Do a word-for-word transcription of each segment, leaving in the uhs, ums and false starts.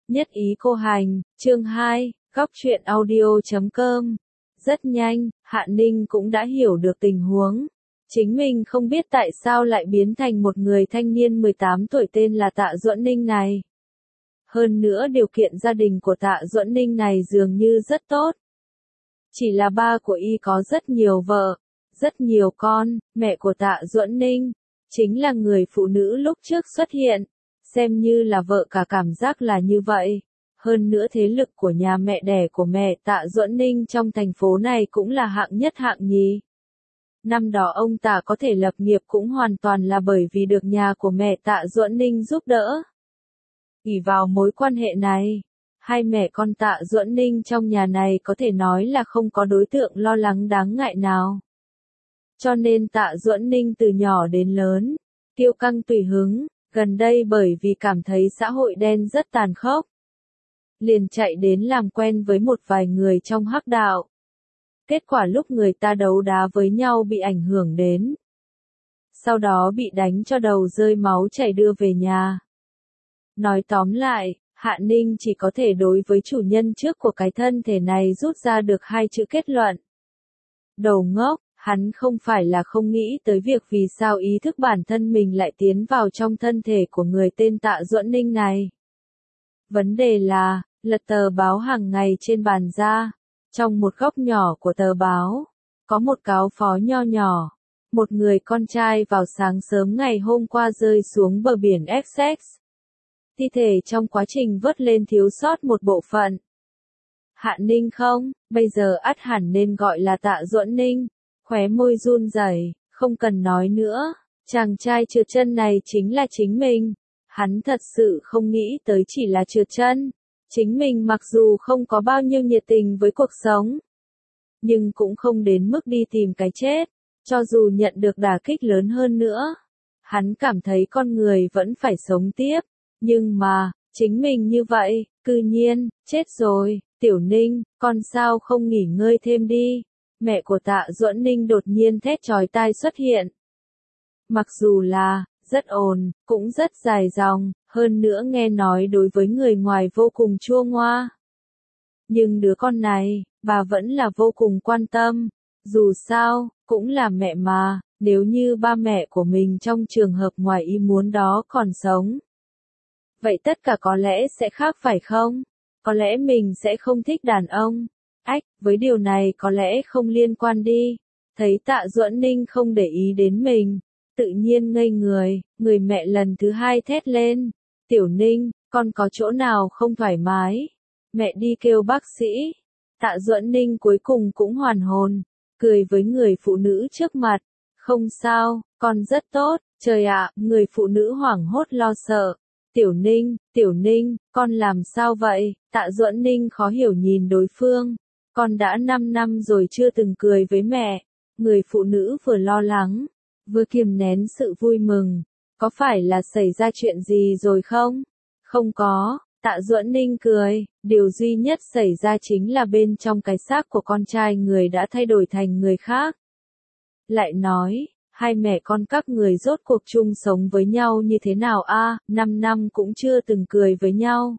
Nhất ý cô hành, chương hai, góc truyện audio chấm com. Rất nhanh, Hạ Ninh cũng đã hiểu được tình huống. Chính mình không biết tại sao lại biến thành một người thanh niên mười tám tuổi tên là Tạ Duẫn Ninh này. Hơn nữa điều kiện gia đình của Tạ Duẫn Ninh này dường như rất tốt. Chỉ là ba của y có rất nhiều vợ, rất nhiều con, mẹ của Tạ Duẫn Ninh chính là người phụ nữ lúc trước xuất hiện, xem như là vợ cả, cảm giác là như vậy. Hơn nữa thế lực của nhà mẹ đẻ của mẹ Tạ Duẫn Ninh trong thành phố này cũng là hạng nhất hạng nhì. Năm đó ông Tạ có thể lập nghiệp cũng hoàn toàn là bởi vì được nhà của mẹ Tạ Duẫn Ninh giúp đỡ. ỷ vào mối quan hệ này, hai mẹ con Tạ Duẫn Ninh trong nhà này có thể nói là không có đối tượng lo lắng đáng ngại nào. Cho nên Tạ Duẫn Ninh từ nhỏ đến lớn, kiêu căng tùy hứng, gần đây bởi vì cảm thấy xã hội đen rất tàn khốc, liền chạy đến làm quen với một vài người trong hắc đạo. Kết quả lúc người ta đấu đá với nhau bị ảnh hưởng đến. Sau đó bị đánh cho đầu rơi máu chảy đưa về nhà. Nói tóm lại, Hạ Ninh chỉ có thể đối với chủ nhân trước của cái thân thể này rút ra được hai chữ kết luận. Đầu ngốc, hắn không phải là không nghĩ tới việc vì sao ý thức bản thân mình lại tiến vào trong thân thể của người tên Tạ Duẫn Ninh này. Vấn đề là, lật tờ báo hàng ngày trên bàn ra, trong một góc nhỏ của tờ báo, có một cáo phó nho nhỏ. Một người con trai vào sáng sớm ngày hôm qua rơi xuống bờ biển Essex. Thi thể trong quá trình vớt lên thiếu sót một bộ phận. Hạ Ninh không, bây giờ ắt hẳn nên gọi là Tạ Duẫn Ninh, khóe môi run rẩy, không cần nói nữa, chàng trai trượt chân này chính là chính mình. Hắn thật sự không nghĩ tới chỉ là trượt chân. Chính mình mặc dù không có bao nhiêu nhiệt tình với cuộc sống, nhưng cũng không đến mức đi tìm cái chết. Cho dù nhận được đả kích lớn hơn nữa, hắn cảm thấy con người vẫn phải sống tiếp. Nhưng mà, chính mình như vậy, cư nhiên, chết rồi. Tiểu Ninh, con sao không nghỉ ngơi thêm đi? Mẹ của Tạ Duẫn Ninh đột nhiên thét chói tai xuất hiện. Mặc dù là, rất ồn, cũng rất dài dòng, hơn nữa nghe nói đối với người ngoài vô cùng chua ngoa. Nhưng đứa con này, bà vẫn là vô cùng quan tâm. Dù sao, cũng là mẹ mà, nếu như ba mẹ của mình trong trường hợp ngoài ý muốn đó còn sống. Vậy tất cả có lẽ sẽ khác phải không? Có lẽ mình sẽ không thích đàn ông. Ách, với điều này có lẽ không liên quan đi. Thấy Tạ Duẫn Ninh không để ý đến mình, tự nhiên ngây người, người mẹ lần thứ hai thét lên. Tiểu Ninh, con có chỗ nào không thoải mái? Mẹ đi kêu bác sĩ. Tạ Duẫn Ninh cuối cùng cũng hoàn hồn, cười với người phụ nữ trước mặt. Không sao, con rất tốt. Trời ạ, người phụ nữ hoảng hốt lo sợ. Tiểu Ninh, Tiểu Ninh, con làm sao vậy? Tạ Duẫn Ninh khó hiểu nhìn đối phương. Con đã năm năm rồi chưa từng cười với mẹ. Người phụ nữ vừa lo lắng, vừa kiềm nén sự vui mừng. Có phải là xảy ra chuyện gì rồi không? Không có, Tạ Duẫn Ninh cười. Điều duy nhất xảy ra chính là bên trong cái xác của con trai người đã thay đổi thành người khác. Lại nói, hai mẹ con các người rốt cuộc chung sống với nhau như thế nào a? À, năm năm cũng chưa từng cười với nhau.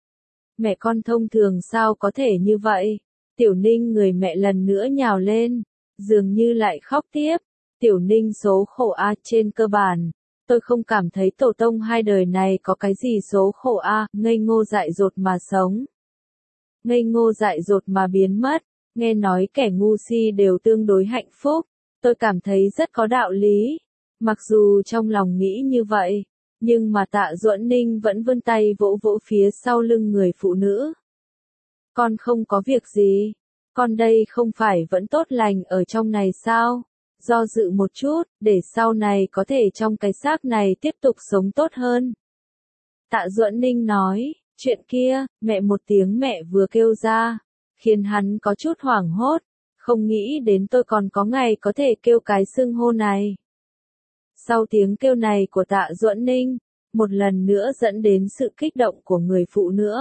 Mẹ con thông thường sao có thể như vậy? Tiểu Ninh người mẹ lần nữa nhào lên, dường như lại khóc tiếp. Tiểu Ninh số khổ a, à, trên cơ bản, tôi không cảm thấy tổ tông hai đời này có cái gì số khổ a, à, ngây ngô dại dột mà sống. Ngây ngô dại dột mà biến mất, nghe nói kẻ ngu si đều tương đối hạnh phúc. Tôi cảm thấy rất có đạo lý. Mặc dù trong lòng nghĩ như vậy, nhưng mà Tạ Duẫn Ninh vẫn vươn tay vỗ vỗ phía sau lưng người phụ nữ. Con không có việc gì. Con đây không phải vẫn tốt lành ở trong này sao? Do dự một chút, để sau này có thể trong cái xác này tiếp tục sống tốt hơn. Tạ Duẫn Ninh nói, chuyện kia, mẹ một tiếng mẹ vừa kêu ra, khiến hắn có chút hoảng hốt. Không nghĩ đến tôi còn có ngày có thể kêu cái xưng hô này. Sau tiếng kêu này của Tạ Duẫn Ninh, một lần nữa dẫn đến sự kích động của người phụ nữ.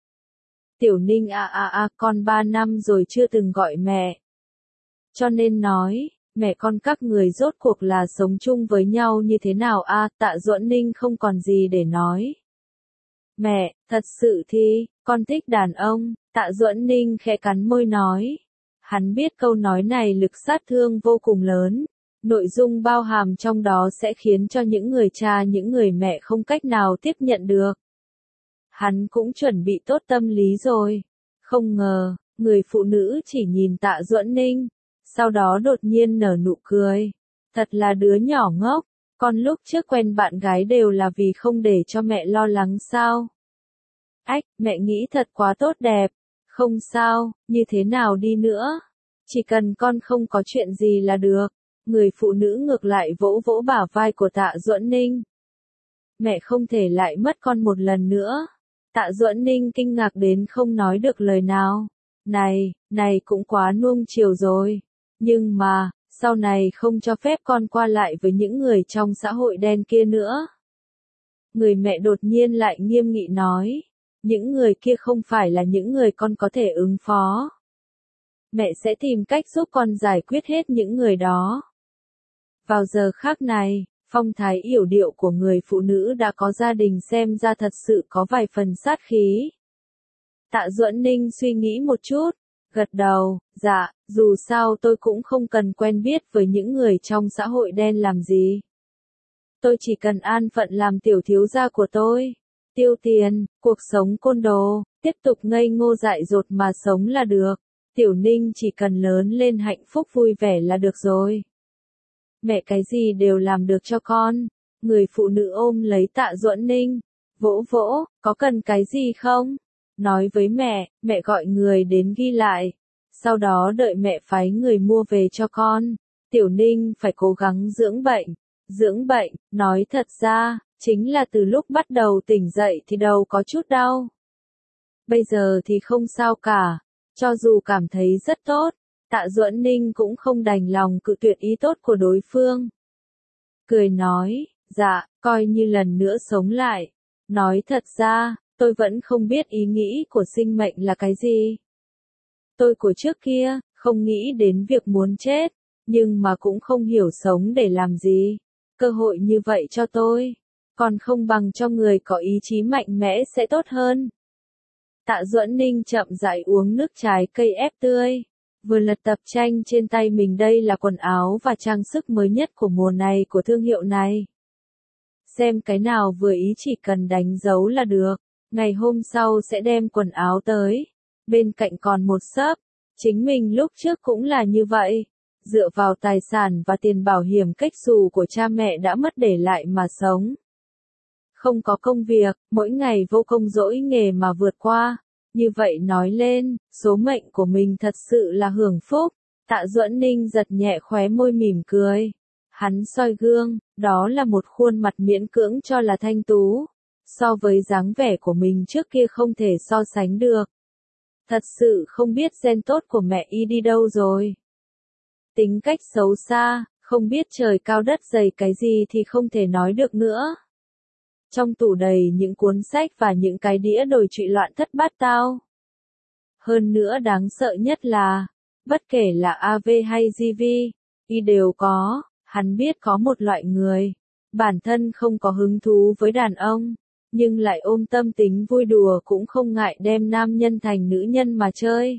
Tiểu Ninh à à à, con ba năm rồi chưa từng gọi mẹ. Cho nên nói, mẹ con các người rốt cuộc là sống chung với nhau như thế nào a? À, Tạ Duẫn Ninh không còn gì để nói. Mẹ, thật sự thì, con thích đàn ông, Tạ Duẫn Ninh khẽ cắn môi nói. Hắn biết câu nói này lực sát thương vô cùng lớn. Nội dung bao hàm trong đó sẽ khiến cho những người cha những người mẹ không cách nào tiếp nhận được. Hắn cũng chuẩn bị tốt tâm lý rồi. Không ngờ, người phụ nữ chỉ nhìn Tạ Duẫn Ninh, sau đó đột nhiên nở nụ cười. Thật là đứa nhỏ ngốc, con lúc trước quen bạn gái đều là vì không để cho mẹ lo lắng sao? Ách, mẹ nghĩ thật quá tốt đẹp. Không sao, như thế nào đi nữa? Chỉ cần con không có chuyện gì là được. Người phụ nữ ngược lại vỗ vỗ bả vai của Tạ Duẫn Ninh. Mẹ không thể lại mất con một lần nữa. Tạ Duẫn Ninh kinh ngạc đến không nói được lời nào. Này, này cũng quá nuông chiều rồi. Nhưng mà, sau này không cho phép con qua lại với những người trong xã hội đen kia nữa. Người mẹ đột nhiên lại nghiêm nghị nói. Những người kia không phải là những người con có thể ứng phó. Mẹ sẽ tìm cách giúp con giải quyết hết những người đó. Vào giờ khác này, phong thái yểu điệu của người phụ nữ đã có gia đình xem ra thật sự có vài phần sát khí. Tạ Duẫn Ninh suy nghĩ một chút, gật đầu, dạ, dù sao tôi cũng không cần quen biết với những người trong xã hội đen làm gì. Tôi chỉ cần an phận làm tiểu thiếu gia của tôi, tiêu tiền, cuộc sống côn đồ, tiếp tục ngây ngô dại dột mà sống là được. Tiểu Ninh chỉ cần lớn lên hạnh phúc vui vẻ là được rồi. Mẹ cái gì đều làm được cho con. Người phụ nữ ôm lấy Tạ Duẫn Ninh, vỗ vỗ, có cần cái gì không? Nói với mẹ, mẹ gọi người đến ghi lại. Sau đó đợi mẹ phái người mua về cho con. Tiểu Ninh phải cố gắng dưỡng bệnh. Dưỡng bệnh, nói thật ra, chính là từ lúc bắt đầu tỉnh dậy thì đầu có chút đau. Bây giờ thì không sao cả. Cho dù cảm thấy rất tốt, Tạ Duẫn Ninh cũng không đành lòng cự tuyệt ý tốt của đối phương. Cười nói, dạ, coi như lần nữa sống lại. Nói thật ra, tôi vẫn không biết ý nghĩ của sinh mệnh là cái gì. Tôi của trước kia, không nghĩ đến việc muốn chết, nhưng mà cũng không hiểu sống để làm gì. Cơ hội như vậy cho tôi, còn không bằng cho người có ý chí mạnh mẽ sẽ tốt hơn. Tạ Duẫn Ninh chậm rãi uống nước trái cây ép tươi, vừa lật tập tranh trên tay mình. Đây là quần áo và trang sức mới nhất của mùa này của thương hiệu này. Xem cái nào vừa ý chỉ cần đánh dấu là được. Ngày hôm sau sẽ đem quần áo tới. Bên cạnh còn một xấp. Chính mình lúc trước cũng là như vậy. Dựa vào tài sản và tiền bảo hiểm cách xù của cha mẹ đã mất để lại mà sống. Không có công việc, mỗi ngày vô công dỗi nghề mà vượt qua. Như vậy nói lên, số mệnh của mình thật sự là hưởng phúc. Tạ Duẫn Ninh giật nhẹ khóe môi mỉm cười. Hắn soi gương, đó là một khuôn mặt miễn cưỡng cho là thanh tú. So với dáng vẻ của mình trước kia không thể so sánh được. Thật sự không biết gen tốt của mẹ y đi đâu rồi. Tính cách xấu xa, không biết trời cao đất dày cái gì thì không thể nói được nữa. Trong tủ đầy những cuốn sách và những cái đĩa đồi trụy loạn thất bát tao. Hơn nữa đáng sợ nhất là, bất kể là a vê hay giê vê, y đều có, hắn biết có một loại người, bản thân không có hứng thú với đàn ông, nhưng lại ôm tâm tính vui đùa cũng không ngại đem nam nhân thành nữ nhân mà chơi.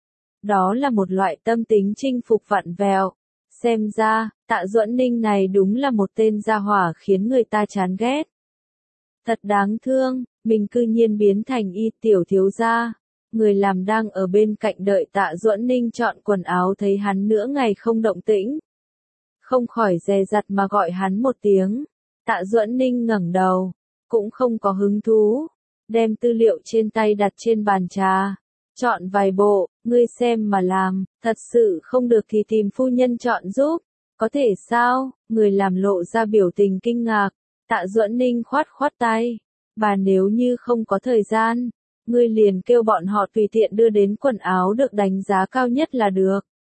Đó là một loại tâm tính chinh phục vặn vẹo. Xem ra, Tạ Duẫn Ninh này đúng là một tên gia hỏa khiến người ta chán ghét. Thật đáng thương, mình cư nhiên biến thành y tiểu thiếu gia. Người làm đang ở bên cạnh đợi Tạ Duẫn Ninh chọn quần áo thấy hắn nửa ngày không động tĩnh. Không khỏi dè dặt mà gọi hắn một tiếng. Tạ Duẫn Ninh ngẩng đầu, cũng không có hứng thú. Đem tư liệu trên tay đặt trên bàn trà. Chọn vài bộ, ngươi xem mà làm, thật sự không được thì tìm phu nhân chọn giúp. Có thể sao? Người làm lộ ra biểu tình kinh ngạc. Tạ Duẫn Ninh khoát khoát tay. Bà nếu như không có thời gian, ngươi liền kêu bọn họ tùy tiện đưa đến quần áo được đánh giá cao nhất là được.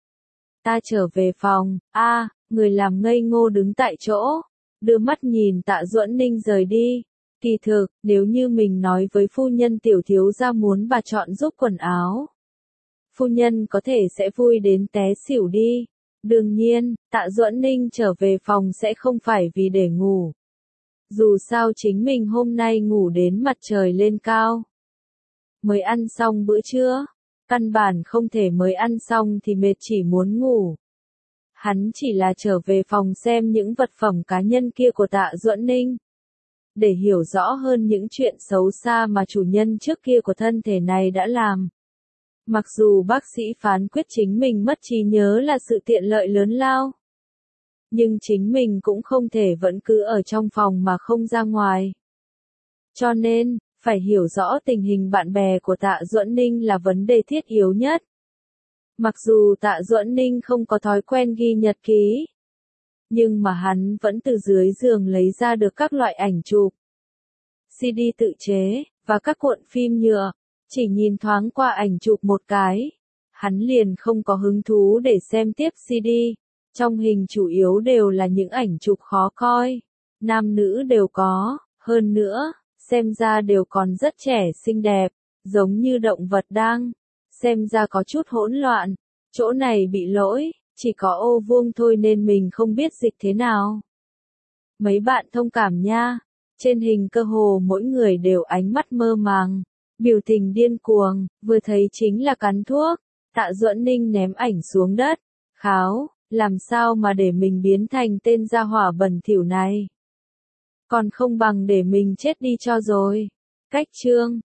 Ta trở về phòng, a, à, người làm ngây ngô đứng tại chỗ, đưa mắt nhìn Tạ Duẫn Ninh rời đi. Kỳ thực, nếu như mình nói với phu nhân tiểu thiếu gia muốn bà chọn giúp quần áo, phu nhân có thể sẽ vui đến té xỉu đi. Đương nhiên, Tạ Duẫn Ninh trở về phòng sẽ không phải vì để ngủ. Dù sao chính mình hôm nay ngủ đến mặt trời lên cao. Mới ăn xong bữa trưa, căn bản không thể mới ăn xong thì mệt chỉ muốn ngủ. Hắn chỉ là trở về phòng xem những vật phẩm cá nhân kia của Tạ Duẫn Ninh. Để hiểu rõ hơn những chuyện xấu xa mà chủ nhân trước kia của thân thể này đã làm. Mặc dù bác sĩ phán quyết chính mình mất trí nhớ là sự tiện lợi lớn lao. Nhưng chính mình cũng không thể vẫn cứ ở trong phòng mà không ra ngoài. Cho nên, phải hiểu rõ tình hình bạn bè của Tạ Duẫn Ninh là vấn đề thiết yếu nhất. Mặc dù Tạ Duẫn Ninh không có thói quen ghi nhật ký, nhưng mà hắn vẫn từ dưới giường lấy ra được các loại ảnh chụp, xê đê tự chế, và các cuộn phim nhựa. Chỉ nhìn thoáng qua ảnh chụp một cái, hắn liền không có hứng thú để xem tiếp xê đê. Trong hình chủ yếu đều là những ảnh chụp khó coi, nam nữ đều có, hơn nữa, xem ra đều còn rất trẻ xinh đẹp, giống như động vật đang, xem ra có chút hỗn loạn, chỗ này bị lỗi, chỉ có ô vuông thôi nên mình không biết dịch thế nào. Mấy bạn thông cảm nha, trên hình cơ hồ mỗi người đều ánh mắt mơ màng, biểu tình điên cuồng, vừa thấy chính là cắn thuốc. Tạ Duẫn Ninh ném ảnh xuống đất, kháo, làm sao mà để mình biến thành tên gia hỏa bẩn thỉu này. Còn không bằng để mình chết đi cho rồi. Cách chương